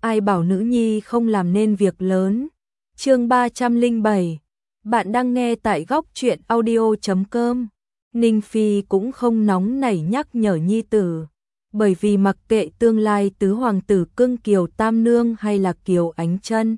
ai bảo nữ nhi không làm nên việc lớn. Chương 307. Bạn đang nghe tại góc truyện audio.com. Ninh Phi cũng không nóng nảy nhắc nhở nhi tử, bởi vì mặc kệ tương lai tứ hoàng tử cưng Kiều Tam Nương hay là Kiều Ánh Chân,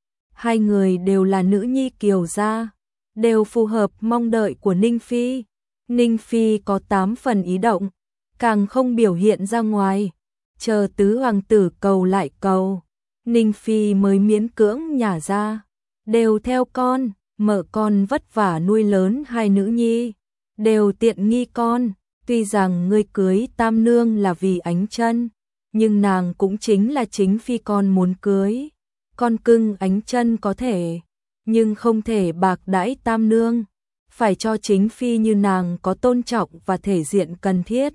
hai người đều là nữ nhi Kiều gia, đều phù hợp mong đợi của Ninh Phi. Ninh Phi có 8 phần ý động, càng không biểu hiện ra ngoài, chờ tứ hoàng tử cầu lại cầu, Ninh Phi mới miễn cưỡng nhả ra, đều theo con, mợ con vất vả nuôi lớn hai nữ nhi, đều tiện nghi con, tuy rằng ngươi cưới Tam Nương là vì Ánh Chân, nhưng nàng cũng chính là chính phi con muốn cưới, con cưng Ánh Chân có thể, nhưng không thể bạc đãi Tam Nương, phải cho chính phi như nàng có tôn trọng và thể diện cần thiết.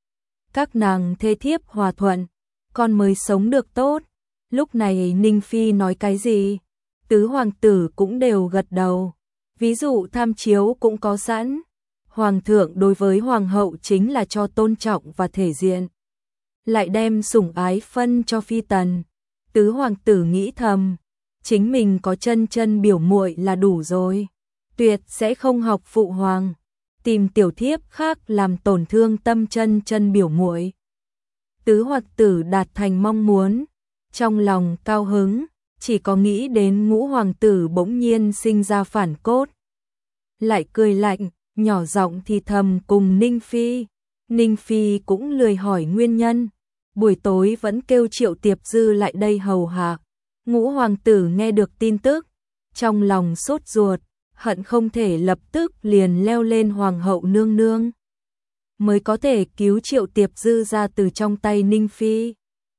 Các nàng thê thiếp hòa thuận, con mới sống được tốt. Lúc này Ninh Phi nói cái gì, tứ hoàng tử cũng đều gật đầu. Ví dụ tham chiếu cũng có sẵn. Hoàng thượng đối với hoàng hậu chính là cho tôn trọng và thể diện, lại đem sủng ái phân cho phi tần. Tứ hoàng tử nghĩ thầm, chính mình có chân chân biểu muội là đủ rồi, tuyệt sẽ không học phụ hoàng, tìm tiểu thiếp khác làm tổn thương tâm chân chân biểu muội. Tứ hoàng tử đạt thành mong muốn, trong lòng cao hứng, chỉ có nghĩ đến ngũ hoàng tử bỗng nhiên sinh ra phản cốt. Lại cười lạnh, nhỏ giọng thì thầm cùng Ninh Phi. Ninh Phi cũng lười hỏi nguyên nhân, buổi tối vẫn kêu Triệu Tiệp Dư lại đây hầu hạ. Ngũ hoàng tử nghe được tin tức, trong lòng sốt ruột, hận không thể lập tức liền leo lên hoàng hậu nương nương, mới có thể cứu Triệu Tiệp Dư ra từ trong tay Ninh Phi.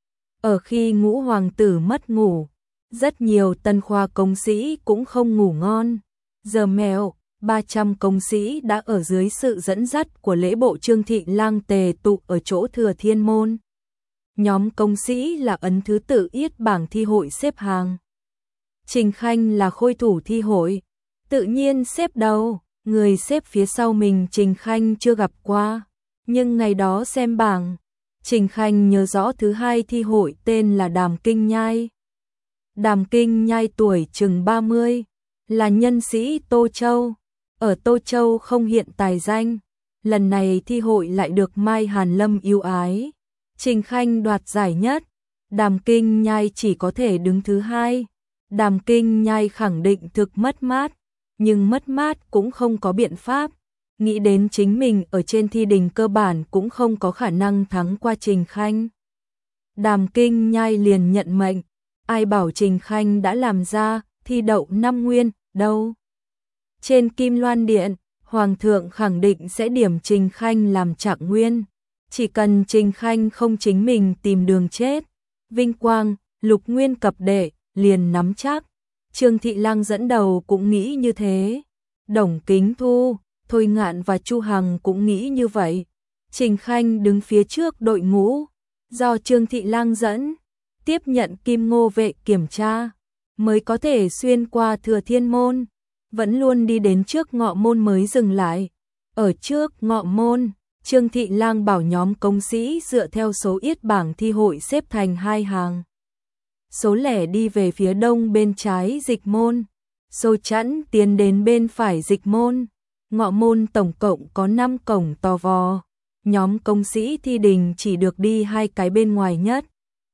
Ở khi ngũ hoàng tử mất ngủ, rất nhiều tân khoa công sĩ cũng không ngủ ngon. Giờ mèo, 300 công sĩ đã ở dưới sự dẫn dắt của lễ bộ Trương Thị Lang tề tụ ở chỗ Thừa Thiên Môn. Nhóm công sĩ là ấn thứ tự yết bảng thi hội xếp hàng. Trình Khanh là khôi thủ thi hội, tự nhiên xếp đầu, người xếp phía sau mình Trình Khanh chưa gặp qua, nhưng ngày đó xem bảng, Trình Khanh nhớ rõ thứ hai thi hội tên là Đàm Kinh Nhai. Đàm Kinh Nhai tuổi chừng 30, là nhân sĩ Tô Châu, ở Tô Châu không hiện tài danh, lần này thi hội lại được Mai Hàn Lâm yêu ái. Trình Khanh đoạt giải nhất, Đàm Kinh Nhai chỉ có thể đứng thứ hai. Đàm Kinh Nhai khẳng định thực mất mát, nhưng mất mát cũng không có biện pháp. Nghĩ đến chính mình ở trên thi đình cơ bản cũng không có khả năng thắng qua Trình Khanh. Đàm Kinh Nhai liền nhận mệnh, ai bảo Trình Khanh đã làm ra thi đậu 5 nguyên, đâu. Trên Kim Loan Điện, Hoàng thượng khẳng định sẽ điểm Trình Khanh làm trạng nguyên. Chỉ cần Trình Khanh không chính mình tìm đường chết, vinh quang, lục nguyên cập đệ, liền nắm chắc. Trương Thị Lang dẫn đầu cũng nghĩ như thế. Đồng Kính Thu, Thôi Ngạn và Chu Hằng cũng nghĩ như vậy. Trình Khanh đứng phía trước đội ngũ, do Trương Thị Lang dẫn, tiếp nhận Kim Ngô vệ kiểm tra, mới có thể xuyên qua Thừa Thiên Môn, vẫn luôn đi đến trước Ngọ Môn mới dừng lại. Ở trước Ngọ Môn, Trương Thị Lang bảo nhóm công sĩ dựa theo số yết bảng thi hội xếp thành hai hàng. Số lẻ đi về phía đông bên trái dịch môn, số chẵn tiến đến bên phải dịch môn. Ngọ Môn tổng cộng có 5 cổng to vò, nhóm công sĩ thi đình chỉ được đi 2 cái bên ngoài nhất.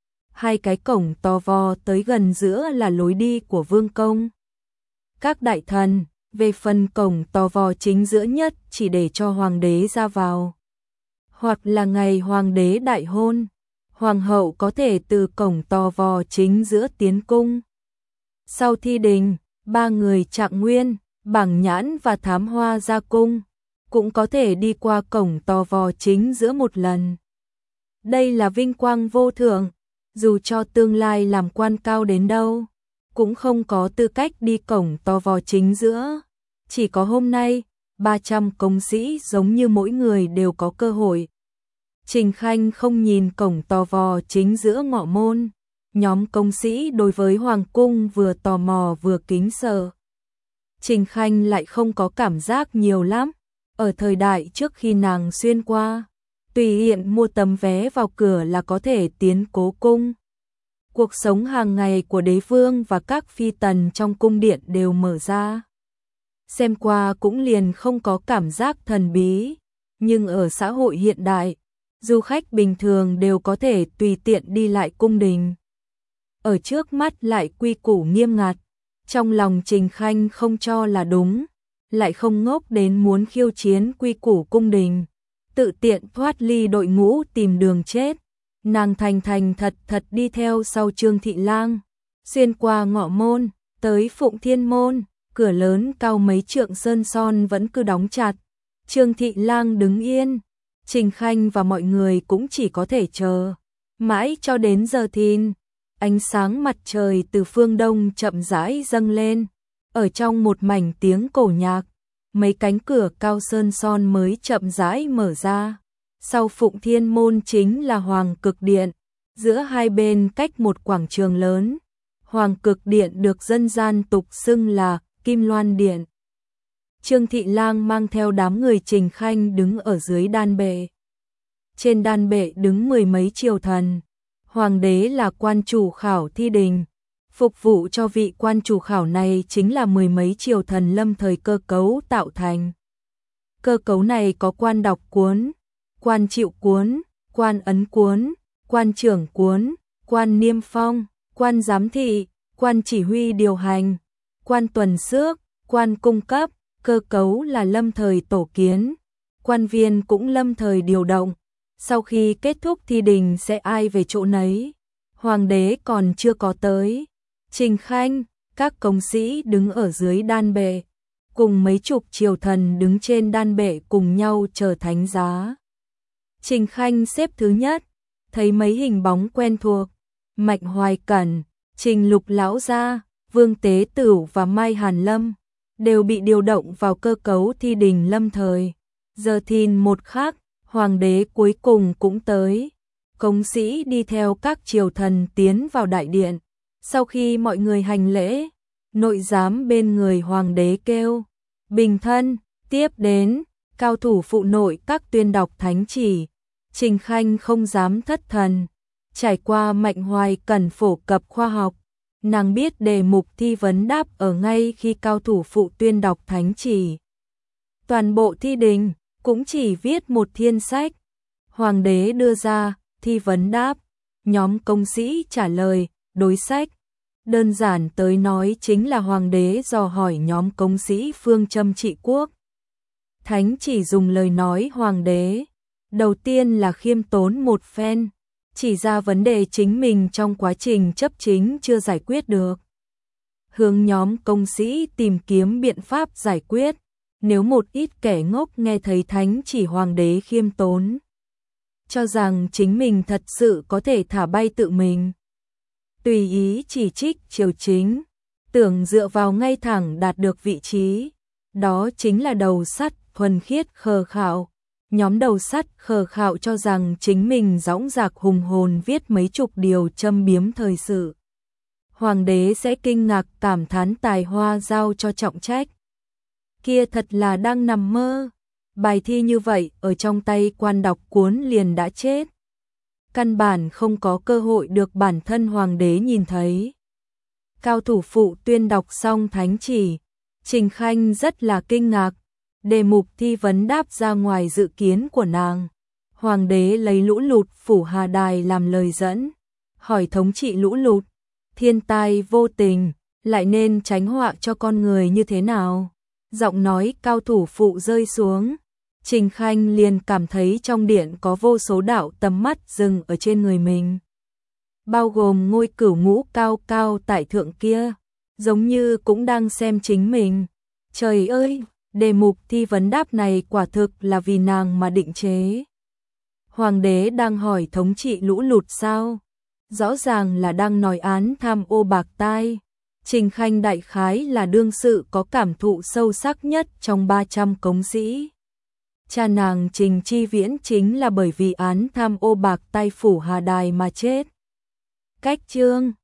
2 cái cổng to vò tới gần giữa là lối đi của vương công. Các đại thần, về phần cổng to vò chính giữa nhất chỉ để cho hoàng đế ra vào. Hoặc là ngày hoàng đế đại hôn, hoàng hậu có thể từ cổng to vò chính giữa tiến cung. Sau thi đình, 3 người trạng nguyên, Bảng Nhãn và Thám Hoa ra cung, cũng có thể đi qua cổng to vò chính giữa một lần. Đây là vinh quang vô thượng, dù cho tương lai làm quan cao đến đâu, cũng không có tư cách đi cổng to vò chính giữa. Chỉ có hôm nay, 300 công sĩ giống như mỗi người đều có cơ hội. Trình Khanh không nhìn cổng to vò chính giữa Ngọ Môn, nhóm công sĩ đối với hoàng cung vừa tò mò vừa kính sợ. Trình Khanh lại không có cảm giác nhiều lắm, ở thời đại trước khi nàng xuyên qua, tùy tiện mua tấm vé vào cửa là có thể tiến cố cung. Cuộc sống hàng ngày của đế vương và các phi tần trong cung điện đều mở ra. Xem qua cũng liền không có cảm giác thần bí, nhưng ở xã hội hiện đại, du khách bình thường đều có thể tùy tiện đi lại cung đình. Ở trước mắt lại quy củ nghiêm ngặt, trong lòng Trình Khanh không cho là đúng, lại không ngốc đến muốn khiêu chiến quy củ cung đình, tự tiện thoát ly đội ngũ tìm đường chết. Nàng thành thành thật thật đi theo sau Trương Thị Lang, xuyên qua ngọ môn, tới Phụng Thiên môn, cửa lớn cao mấy trượng sơn son vẫn cứ đóng chặt. Trương Thị Lang đứng yên, Trình Khanh và mọi người cũng chỉ có thể chờ, mãi cho đến giờ thìn. Ánh sáng mặt trời từ phương đông chậm rãi dâng lên, ở trong một mảnh tiếng cổ nhạc, mấy cánh cửa cao sơn son mới chậm rãi mở ra. Sau Phụng Thiên môn chính là Hoàng Cực Điện, giữa hai bên cách một quảng trường lớn. Hoàng Cực Điện được dân gian tục xưng là Kim Loan Điện. Trương Thị Lang mang theo đám người Trình Khanh đứng ở dưới đan bệ. Trên đan bệ đứng mười mấy triều thần. Hoàng đế là quan chủ khảo thi đình. Phục vụ cho vị quan chủ khảo này chính là mười mấy triều thần lâm thời cơ cấu tạo thành. Cơ cấu này có quan đọc cuốn, quan chịu cuốn, quan ấn cuốn, quan trưởng cuốn, quan niêm phong, quan giám thị, quan chỉ huy điều hành, quan tuần xước, quan cung cấp. Cơ cấu là lâm thời tổ kiến, quan viên cũng lâm thời điều động. Sau khi kết thúc thi đình sẽ ai về chỗ nấy. Hoàng đế còn chưa có tới. Trình Khanh, các công sĩ đứng ở dưới đan bệ, cùng mấy chục triều thần đứng trên đan bệ cùng nhau chờ thánh giá. Trình Khanh xếp thứ nhất, thấy mấy hình bóng quen thuộc, Mạnh Hoài Cẩn, Trình Lục Lão Gia, Vương Tế Tửu và Mai Hàn Lâm, đều bị điều động vào cơ cấu thi đình lâm thời. Giờ thìn một khắc, Hoàng đế cuối cùng cũng tới. Công sĩ đi theo các triều thần tiến vào đại điện. Sau khi mọi người hành lễ, nội giám bên người Hoàng đế kêu, bình thân, tiếp đến, cao thủ phụ nội các tuyên đọc thánh chỉ. Trình Khanh không dám thất thần. Trải qua Mạnh Hoài Cẩn phổ cập khoa học, nàng biết đề mục thi vấn đáp ở ngay khi cao thủ phụ tuyên đọc thánh chỉ. Toàn bộ thi đình cũng chỉ viết một thiên sách. Hoàng đế đưa ra thi vấn đáp, nhóm công sĩ trả lời, đối sách. Đơn giản tới nói chính là hoàng đế dò hỏi nhóm công sĩ phương châm trị quốc. Thánh chỉ dùng lời nói hoàng đế, đầu tiên là khiêm tốn một phen, chỉ ra vấn đề chính mình trong quá trình chấp chính chưa giải quyết được. Hướng nhóm công sĩ tìm kiếm biện pháp giải quyết. Nếu một ít kẻ ngốc nghe thấy thánh chỉ hoàng đế khiêm tốn, cho rằng chính mình thật sự có thể thả bay tự mình, tùy ý chỉ trích triều chính, tưởng dựa vào ngay thẳng đạt được vị trí, đó chính là đầu sắt thuần khiết khờ khạo. Nhóm đầu sắt khờ khạo cho rằng chính mình dõng dạc hùng hồn viết mấy chục điều châm biếm thời sự. Hoàng đế sẽ kinh ngạc cảm thán tài hoa giao cho trọng trách. Kia thật là đang nằm mơ. Bài thi như vậy ở trong tay quan đọc cuốn liền đã chết. Căn bản không có cơ hội được bản thân hoàng đế nhìn thấy. Cao thủ phụ tuyên đọc xong thánh chỉ, Trình Khanh rất là kinh ngạc. Đề mục thi vấn đáp ra ngoài dự kiến của nàng. Hoàng đế lấy lũ lụt Phủ Hà Đài làm lời dẫn, hỏi thống trị lũ lụt, thiên tai vô tình, lại nên tránh họa cho con người như thế nào? Giọng nói cao thủ phụ rơi xuống, Trình Khanh liền cảm thấy trong điện có vô số đạo tầm mắt dừng ở trên người mình. Bao gồm ngôi cửu ngũ cao cao tại thượng kia, giống như cũng đang xem chính mình. Trời ơi, đề mục thi vấn đáp này quả thực là vì nàng mà định chế. Hoàng đế đang hỏi thống trị lũ lụt sao? Rõ ràng là đang nói án tham ô bạc tai. Trình Khanh đại khái là đương sự có cảm thụ sâu sắc nhất trong 300 cống sĩ. Cha nàng Trình Chi Viễn chính là bởi vì án tham ô bạc tai Phủ Hà Đài mà chết. Cách chương